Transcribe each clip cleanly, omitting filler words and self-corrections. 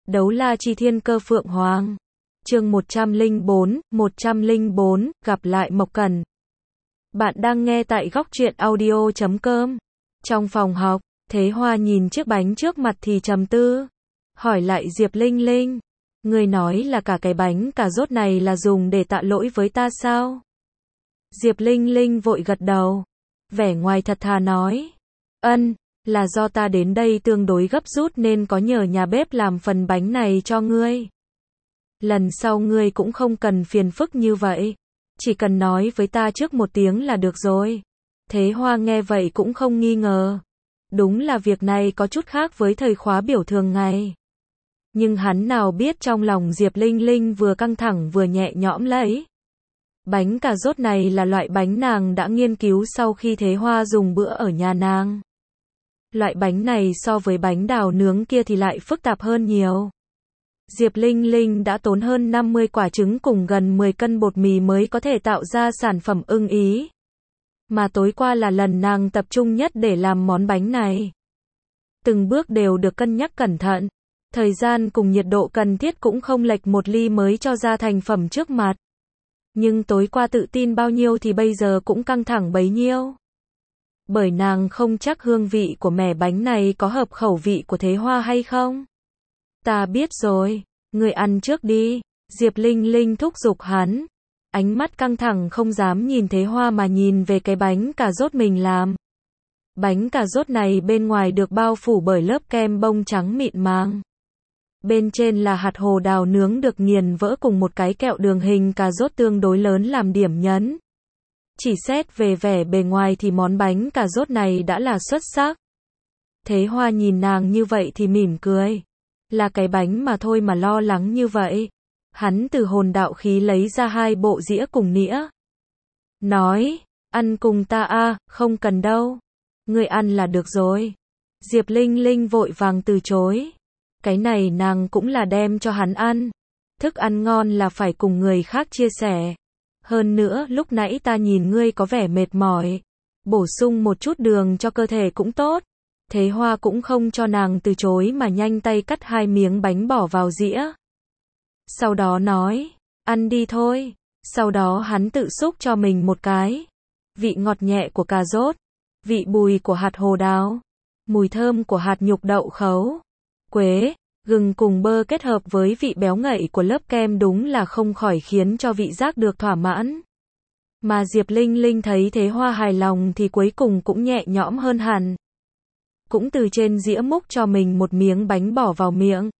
Đấu la chi thiên cơ phượng hoàng. Chương 104, gặp lại Mộc Cẩn. Bạn đang nghe tại góc truyện audio.com. Trong phòng học, Thế Hoa nhìn chiếc bánh trước mặt thì trầm tư. Hỏi lại Diệp Linh Linh. Người nói là cả cái bánh cà rốt này là dùng để tạ lỗi với ta sao? Diệp Linh Linh vội gật đầu. Vẻ ngoài thật thà nói. Là do ta đến đây tương đối gấp rút nên có nhờ nhà bếp làm phần bánh này cho ngươi. Lần sau ngươi cũng không cần phiền phức như vậy. Chỉ cần nói với ta trước một tiếng là được rồi. Thế Hoa nghe vậy cũng không nghi ngờ. Đúng là việc này có chút khác với thời khóa biểu thường ngày. Nhưng hắn nào biết trong lòng Diệp Linh Linh vừa căng thẳng vừa nhẹ nhõm lấy. Bánh cà rốt này là loại bánh nàng đã nghiên cứu sau khi Thế Hoa dùng bữa ở nhà nàng. Loại bánh này so với bánh đào nướng kia thì lại phức tạp hơn nhiều. Diệp Linh Linh đã tốn hơn 50 quả trứng cùng gần 10 cân bột mì mới có thể tạo ra sản phẩm ưng ý. Mà tối qua là lần nàng tập trung nhất để làm món bánh này. Từng bước đều được cân nhắc cẩn thận. Thời gian cùng nhiệt độ cần thiết cũng không lệch một ly mới cho ra thành phẩm trước mặt. Nhưng tối qua tự tin bao nhiêu thì bây giờ cũng căng thẳng bấy nhiêu. Bởi nàng không chắc hương vị của mẻ bánh này có hợp khẩu vị của Thế Hoa hay không. Ta biết rồi, người ăn trước đi. Diệp Linh Linh thúc giục hắn. Ánh mắt căng thẳng không dám nhìn Thế Hoa mà nhìn về cái bánh cà rốt mình làm. Bánh cà rốt này bên ngoài được bao phủ bởi lớp kem bông trắng mịn màng. Bên trên là hạt hồ đào nướng được nghiền vỡ cùng một cái kẹo đường hình cà rốt tương đối lớn làm điểm nhấn. Chỉ xét về vẻ bề ngoài thì món bánh cà rốt này đã là xuất sắc. Thế Hoa nhìn nàng như vậy thì mỉm cười. Là cái bánh mà thôi mà lo lắng như vậy. Hắn từ hồn đạo khí lấy ra 2 bộ dĩa cùng nĩa. Nói, ăn cùng ta à, không cần đâu. Người ăn là được rồi. Diệp Linh Linh vội vàng từ chối. Cái này nàng cũng là đem cho hắn ăn. Thức ăn ngon là phải cùng người khác chia sẻ. Hơn nữa, lúc nãy ta nhìn ngươi có vẻ mệt mỏi. Bổ sung một chút đường cho cơ thể cũng tốt. Thế Hoa cũng không cho nàng từ chối mà nhanh tay cắt 2 miếng bánh bỏ vào dĩa. Sau đó nói, ăn đi thôi. Sau đó hắn tự xúc cho mình một cái. Vị ngọt nhẹ của cà rốt. Vị bùi của hạt hồ đào. Mùi thơm của hạt nhục đậu khấu. Quế, gừng cùng bơ kết hợp với vị béo ngậy của lớp kem đúng là không khỏi khiến cho vị giác được thỏa mãn. Mà Diệp Linh Linh thấy Thế Hoa hài lòng thì cuối cùng cũng nhẹ nhõm hơn hẳn. Cũng từ trên dĩa múc cho mình một miếng bánh bỏ vào miệng.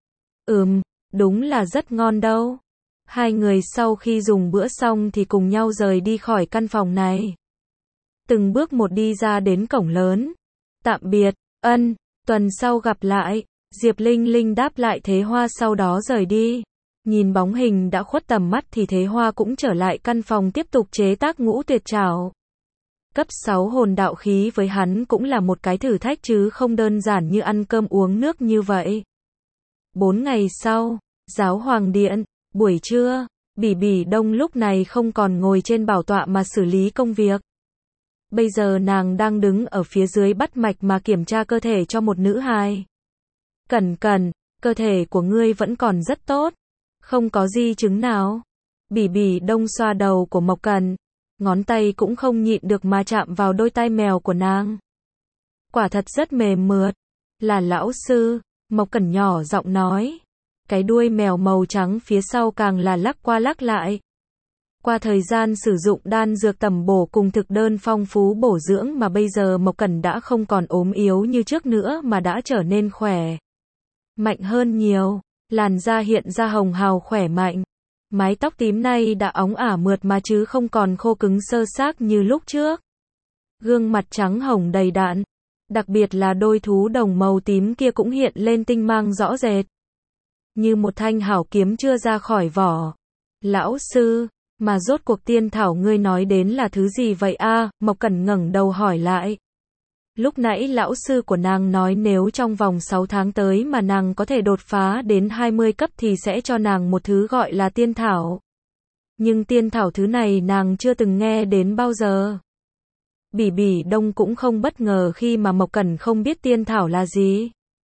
Đúng là rất ngon đâu. Hai người sau khi dùng bữa xong thì cùng nhau rời đi khỏi căn phòng này. Từng bước một đi ra đến cổng lớn. Tạm biệt, tuần sau gặp lại. Diệp Linh Linh đáp lại Thế Hoa sau đó rời đi. Nhìn bóng hình đã khuất tầm mắt thì Thế Hoa cũng trở lại căn phòng tiếp tục chế tác ngũ tuyệt trảo. Cấp 6 hồn đạo khí với hắn cũng là một cái thử thách chứ không đơn giản như ăn cơm uống nước như vậy. 4 ngày sau, Giáo Hoàng Điện, buổi trưa, Bỉ Bỉ Đông lúc này không còn ngồi trên bảo tọa mà xử lý công việc. Bây giờ nàng đang đứng ở phía dưới bắt mạch mà kiểm tra cơ thể cho một nữ hài. Cẩn, cơ thể của ngươi vẫn còn rất tốt. Không có di chứng nào. Bỉ Bỉ Đông xoa đầu của Mộc Cẩn. Ngón tay cũng không nhịn được mà chạm vào đôi tai mèo của nàng. Quả thật rất mềm mượt. Là lão sư, Mộc Cẩn nhỏ giọng nói. Cái đuôi mèo màu trắng phía sau càng là lắc qua lắc lại. Qua thời gian sử dụng đan dược tầm bổ cùng thực đơn phong phú bổ dưỡng mà bây giờ Mộc Cẩn đã không còn ốm yếu như trước nữa mà đã trở nên khỏe. Mạnh hơn nhiều, làn da hiện ra hồng hào khỏe mạnh. Mái tóc tím nay đã óng ả mượt mà chứ không còn khô cứng xơ xác như lúc trước. Gương mặt trắng hồng đầy đặn, đặc biệt là đôi thú đồng màu tím kia cũng hiện lên tinh mang rõ rệt. Như một thanh hảo kiếm chưa ra khỏi vỏ. Lão sư, mà rốt cuộc tiên thảo ngươi nói đến là thứ gì vậy a? Mộc Cẩn ngẩng đầu hỏi lại. Lúc nãy lão sư của nàng nói nếu trong vòng 6 tháng tới mà nàng có thể đột phá đến 20 cấp thì sẽ cho nàng một thứ gọi là tiên thảo. Nhưng tiên thảo thứ này nàng chưa từng nghe đến bao giờ. Bỉ Bỉ Đông cũng không bất ngờ khi mà Mộc Cẩn không biết tiên thảo là gì.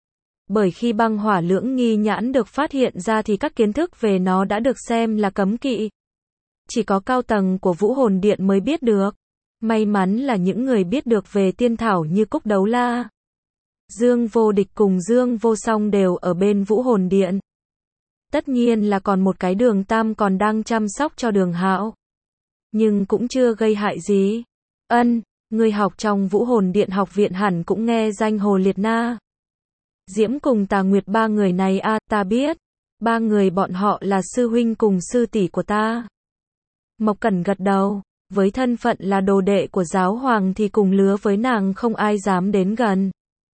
Bởi khi băng hỏa lưỡng nghi nhãn được phát hiện ra thì các kiến thức về nó đã được xem là cấm kỵ. Chỉ có cao tầng của Vũ Hồn Điện mới biết được. May mắn là những người biết được về tiên thảo như Cúc Đấu La, Dương Vô Địch cùng Dương Vô Song đều ở bên Vũ Hồn Điện. Tất nhiên là còn một cái Đường Tam còn đang chăm sóc cho Đường Hạo. Nhưng cũng chưa gây hại gì. Ân, người học trong Vũ Hồn Điện học viện hẳn cũng nghe danh Hồ Liệt Na. Diễm cùng Tà Nguyệt ba người này à, ta biết. Ba người bọn họ là sư huynh cùng sư tỷ của ta. Mộc Cẩn gật đầu. Với thân phận là đồ đệ của giáo hoàng thì cùng lứa với nàng không ai dám đến gần.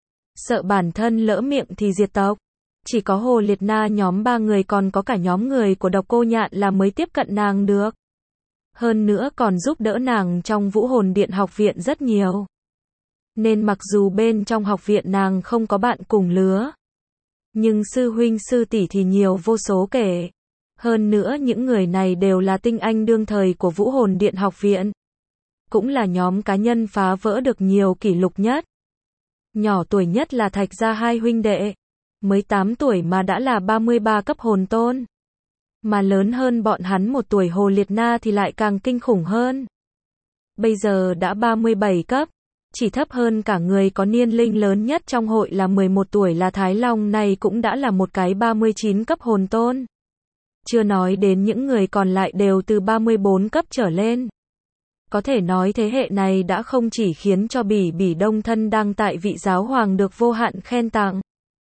Sợ bản thân lỡ miệng thì diệt tộc. Chỉ có Hồ Liệt Na nhóm ba người còn có cả nhóm người của Độc Cô Nhạn là mới tiếp cận nàng được. Hơn nữa còn giúp đỡ nàng trong Vũ Hồn Điện học viện rất nhiều. Nên mặc dù bên trong học viện nàng không có bạn cùng lứa, nhưng sư huynh sư tỷ thì nhiều vô số kể. Hơn nữa những người này đều là tinh anh đương thời của Vũ Hồn Điện học viện. Cũng là nhóm cá nhân phá vỡ được nhiều kỷ lục nhất. Nhỏ tuổi nhất là Thạch Gia hai huynh đệ. Mới 8 tuổi mà đã là 33 cấp hồn tôn. Mà lớn hơn bọn hắn 1 tuổi Hồ Liệt Na thì lại càng kinh khủng hơn. Bây giờ đã 37 cấp. Chỉ thấp hơn cả người có niên linh lớn nhất trong hội là 11 tuổi là Thái Long này cũng đã là một cái 39 cấp hồn tôn. Chưa nói đến những người còn lại đều từ 34 cấp trở lên. Có thể nói thế hệ này đã không chỉ khiến cho Bỉ Bỉ Đông thân đang tại vị giáo hoàng được vô hạn khen tặng,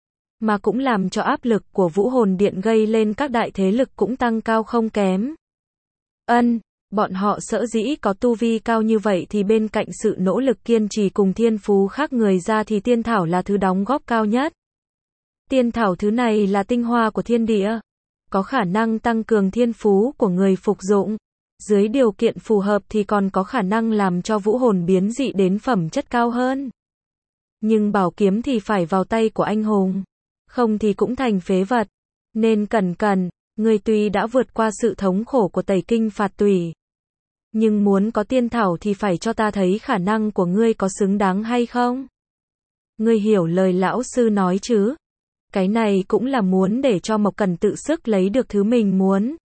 mà cũng làm cho áp lực của Vũ Hồn Điện gây lên các đại thế lực cũng tăng cao không kém. Ân, bọn họ sở dĩ có tu vi cao như vậy thì bên cạnh sự nỗ lực kiên trì cùng thiên phú khác người ra thì tiên thảo là thứ đóng góp cao nhất. Tiên thảo thứ này là tinh hoa của thiên địa, có khả năng tăng cường thiên phú của người phục dụng. Dưới điều kiện phù hợp thì còn có khả năng làm cho vũ hồn biến dị đến phẩm chất cao hơn. Nhưng bảo kiếm thì phải vào tay của anh hùng, không thì cũng thành phế vật. Nên cẩn, người tuy đã vượt qua sự thống khổ của tẩy kinh phạt tủy, nhưng muốn có tiên thảo thì phải cho ta thấy khả năng của ngươi có xứng đáng hay không. Ngươi hiểu lời lão sư nói chứ? Cái này cũng là muốn để cho Mộc Cẩn tự sức lấy được thứ mình muốn,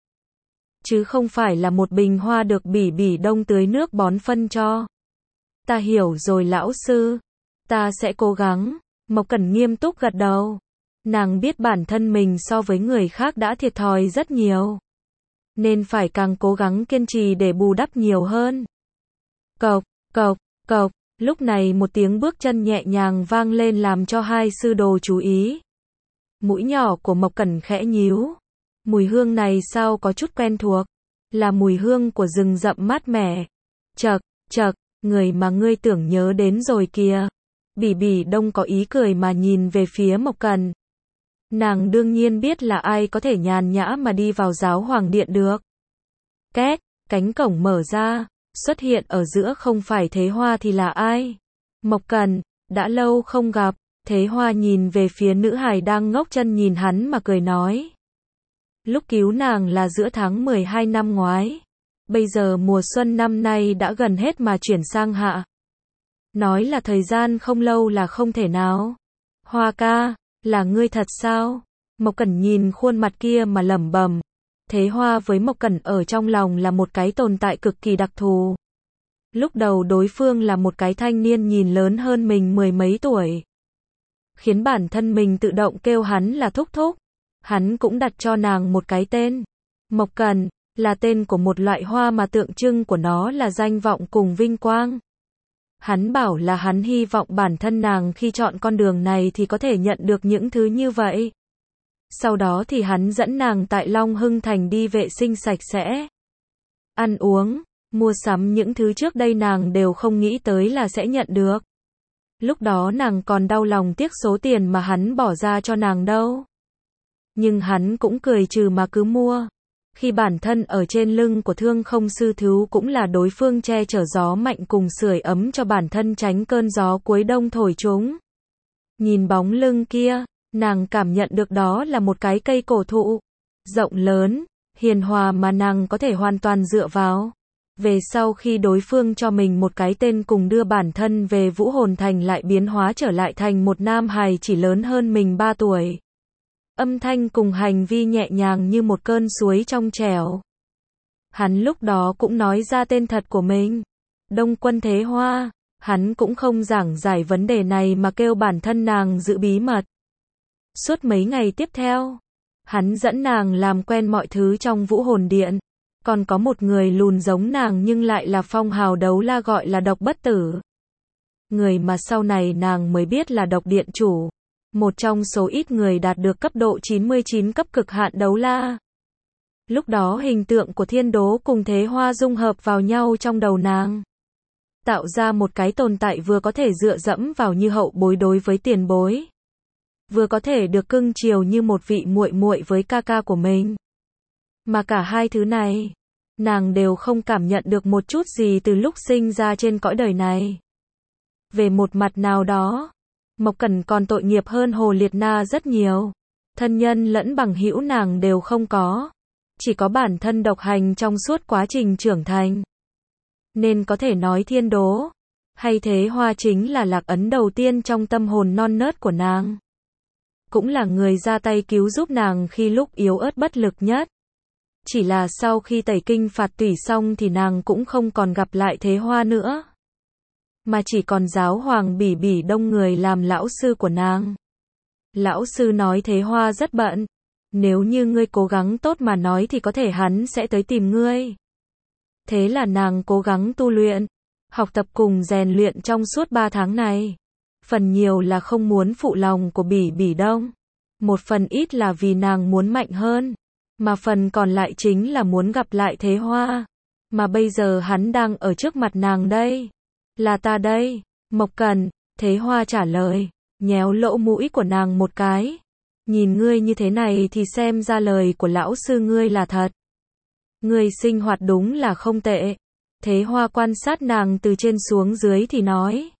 chứ không phải là một bình hoa được Bỉ Bỉ Đông tưới nước bón phân cho. Ta hiểu rồi lão sư, ta sẽ cố gắng. Mộc Cẩn nghiêm túc gật đầu. Nàng biết bản thân mình so với người khác đã thiệt thòi rất nhiều, nên phải càng cố gắng kiên trì để bù đắp nhiều hơn. Cộc, cộc, cộc, lúc này một tiếng bước chân nhẹ nhàng vang lên làm cho hai sư đồ chú ý. Mũi nhỏ của Mộc Cẩn khẽ nhíu. Mùi hương này sao có chút quen thuộc, là mùi hương của rừng rậm mát mẻ. Chậc, người mà ngươi tưởng nhớ đến rồi kìa. Bỉ Bỉ Đông có ý cười mà nhìn về phía Mộc Cẩn. Nàng đương nhiên biết là ai có thể nhàn nhã mà đi vào giáo hoàng điện được. Két, cánh cổng mở ra, xuất hiện ở giữa không phải Thế Hoa thì là ai? Mộc Cẩn, đã lâu không gặp. Thế Hoa nhìn về phía nữ hài đang ngốc chân nhìn hắn mà cười nói. Lúc cứu nàng là giữa tháng 12 năm ngoái. Bây giờ mùa xuân năm nay đã gần hết mà chuyển sang hạ. Nói là thời gian không lâu là không thể nào. Hoa ca, là ngươi thật sao? Mộc Cẩn nhìn khuôn mặt kia mà lẩm bẩm. Thế Hoa với Mộc Cẩn ở trong lòng là một cái tồn tại cực kỳ đặc thù. Lúc đầu đối phương là một cái thanh niên nhìn lớn hơn mình 10 mấy tuổi, khiến bản thân mình tự động kêu hắn là thúc thúc. Hắn cũng đặt cho nàng một cái tên. Mộc Cẩn, là tên của một loại hoa mà tượng trưng của nó là danh vọng cùng vinh quang. Hắn bảo là hắn hy vọng bản thân nàng khi chọn con đường này thì có thể nhận được những thứ như vậy. Sau đó thì hắn dẫn nàng tại Long Hưng Thành đi vệ sinh sạch sẽ, ăn uống, mua sắm những thứ trước đây nàng đều không nghĩ tới là sẽ nhận được. Lúc đó nàng còn đau lòng tiếc số tiền mà hắn bỏ ra cho nàng đâu. Nhưng hắn cũng cười trừ mà cứ mua. Khi bản thân ở trên lưng của Thương Không sư thú cũng là đối phương che chở gió mạnh cùng sưởi ấm cho bản thân tránh cơn gió cuối đông thổi chúng. Nhìn bóng lưng kia, nàng cảm nhận được đó là một cái cây cổ thụ rộng lớn, hiền hòa mà nàng có thể hoàn toàn dựa vào. Về sau khi đối phương cho mình một cái tên cùng đưa bản thân về Vũ Hồn Thành lại biến hóa trở lại thành một nam hài chỉ lớn hơn mình 3 tuổi. Âm thanh cùng hành vi nhẹ nhàng như một cơn suối trong trẻo. Hắn lúc đó cũng nói ra tên thật của mình. Đông Quân Thế Hoa. Hắn cũng không giảng giải vấn đề này mà kêu bản thân nàng giữ bí mật. Suốt mấy ngày tiếp theo, hắn dẫn nàng làm quen mọi thứ trong Vũ Hồn Điện. Còn có một người lùn giống nàng nhưng lại là phong hào đấu la gọi là Độc Bất Tử. Người mà sau này nàng mới biết là Độc Điện chủ. Một trong số ít người đạt được cấp độ 99 cấp cực hạn đấu la. Lúc đó hình tượng của Thiên Đố cùng Thế Hoa dung hợp vào nhau trong đầu nàng. Tạo ra một cái tồn tại vừa có thể dựa dẫm vào như hậu bối đối với tiền bối. Vừa có thể được cưng chiều như một vị muội muội với ca ca của mình. Mà cả hai thứ này, nàng đều không cảm nhận được một chút gì từ lúc sinh ra trên cõi đời này. Về một mặt nào đó, Mộc Cẩn còn tội nghiệp hơn Hồ Liệt Na rất nhiều. Thân nhân lẫn bằng hữu nàng đều không có. Chỉ có bản thân độc hành trong suốt quá trình trưởng thành. Nên có thể nói Thiên Đố hay Thế Hoa chính là lạc ấn đầu tiên trong tâm hồn non nớt của nàng. Cũng là người ra tay cứu giúp nàng khi lúc yếu ớt bất lực nhất. Chỉ là sau khi tẩy kinh phạt tủy xong thì nàng cũng không còn gặp lại Thế Hoa nữa. Mà chỉ còn giáo hoàng Bỉ Bỉ Đông người làm lão sư của nàng. Lão sư nói Thế Hoa rất bận. Nếu như ngươi cố gắng tốt mà nói thì có thể hắn sẽ tới tìm ngươi. Thế là nàng cố gắng tu luyện, học tập cùng rèn luyện trong suốt 3 tháng này. Phần nhiều là không muốn phụ lòng của Bỉ Bỉ Đông. Một phần ít là vì nàng muốn mạnh hơn. Mà phần còn lại chính là muốn gặp lại Thế Hoa. Mà bây giờ hắn đang ở trước mặt nàng đây. Là ta đây, Mộc Cẩn. Thế Hoa trả lời, nhéo lỗ mũi của nàng một cái. Nhìn ngươi như thế này thì xem ra lời của lão sư ngươi là thật. Ngươi sinh hoạt đúng là không tệ. Thế Hoa quan sát nàng từ trên xuống dưới thì nói.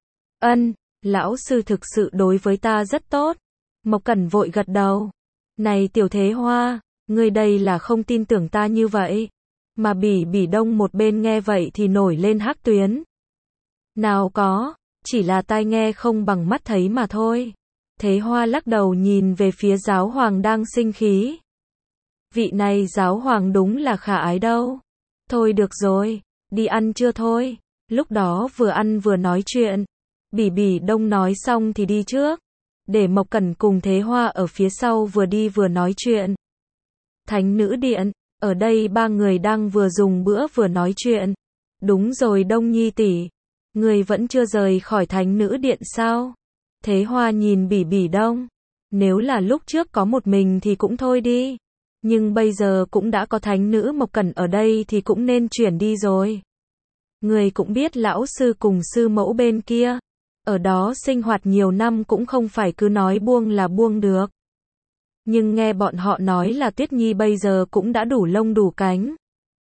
Lão sư thực sự đối với ta rất tốt. Mộc Cẩn vội gật đầu. Này tiểu Thế Hoa, ngươi đây là không tin tưởng ta như vậy. Mà Bỉ Bỉ Đông một bên nghe vậy thì nổi lên hắc tuyến. Nào có, chỉ là tai nghe không bằng mắt thấy mà thôi. Thế Hoa lắc đầu nhìn về phía giáo hoàng đang sinh khí. Vị này giáo hoàng đúng là khả ái đâu. Thôi được rồi, đi ăn trưa thôi. Lúc đó vừa ăn vừa nói chuyện. Bỉ Bỉ Đông nói xong thì đi trước. Để Mộc Cẩn cùng Thế Hoa ở phía sau vừa đi vừa nói chuyện. Thánh nữ điện, ở đây 3 người đang vừa dùng bữa vừa nói chuyện. Đúng rồi Đông Nhi tỷ, người vẫn chưa rời khỏi thánh nữ điện sao? Thế Hoa nhìn Bỉ Bỉ Đông. Nếu là lúc trước có một mình thì cũng thôi đi. Nhưng bây giờ cũng đã có thánh nữ Mộc Cẩn ở đây thì cũng nên chuyển đi rồi. Người cũng biết lão sư cùng sư mẫu bên kia. Ở đó sinh hoạt nhiều năm cũng không phải cứ nói buông là buông được. Nhưng nghe bọn họ nói là Tuyết Nhi bây giờ cũng đã đủ lông đủ cánh.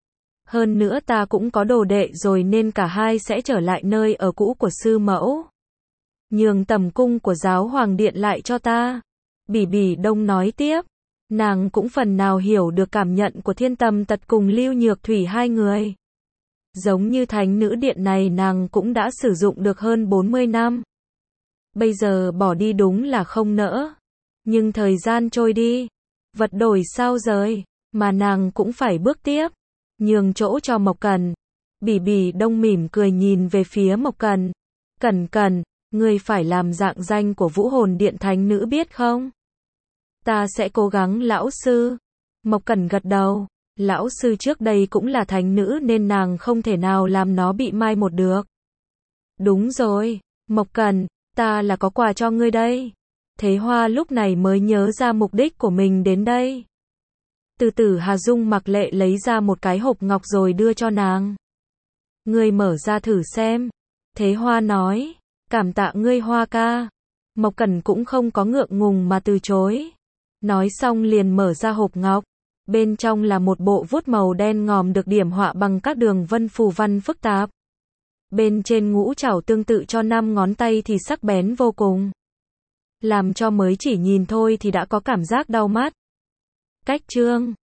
Hơn nữa ta cũng có đồ đệ rồi nên cả hai sẽ trở lại nơi ở cũ của sư mẫu. Nhường tầm cung của giáo hoàng điện lại cho ta. Bỉ Bỉ Đông nói tiếp. Nàng cũng phần nào hiểu được cảm nhận của Thiên Tầm Tật cùng Lưu Nhược Thủy hai người. Giống như thánh nữ điện này nàng cũng đã sử dụng được hơn 40 năm. Bây giờ bỏ đi đúng là không nỡ. Nhưng thời gian trôi đi. Vật đổi sao rời. Mà nàng cũng phải bước tiếp. Nhường chỗ cho Mộc Cẩn. Bỉ Bỉ Đông mỉm cười nhìn về phía Mộc Cẩn. Cẩn, ngươi phải làm dạng danh của Vũ Hồn Điện thánh nữ biết không? Ta sẽ cố gắng lão sư. Mộc Cẩn gật đầu. Lão sư trước đây cũng là thánh nữ nên nàng không thể nào làm nó bị mai một được. Đúng rồi, Mộc Cẩn, ta là có quà cho ngươi đây. Thế Hoa lúc này mới nhớ ra mục đích của mình đến đây. Từ từ Hà Dung mặc lệ lấy ra một cái hộp ngọc rồi đưa cho nàng. Ngươi mở ra thử xem. Thế Hoa nói, cảm tạ ngươi Hoa ca. Mộc Cẩn cũng không có ngượng ngùng mà từ chối. Nói xong liền mở ra hộp ngọc. Bên trong là một bộ vuốt màu đen ngòm được điểm họa bằng các đường vân phù văn phức tạp. Bên trên ngũ trảo tương tự cho 5 ngón tay thì sắc bén vô cùng. Làm cho mới chỉ nhìn thôi thì đã có cảm giác đau mắt. Cách chương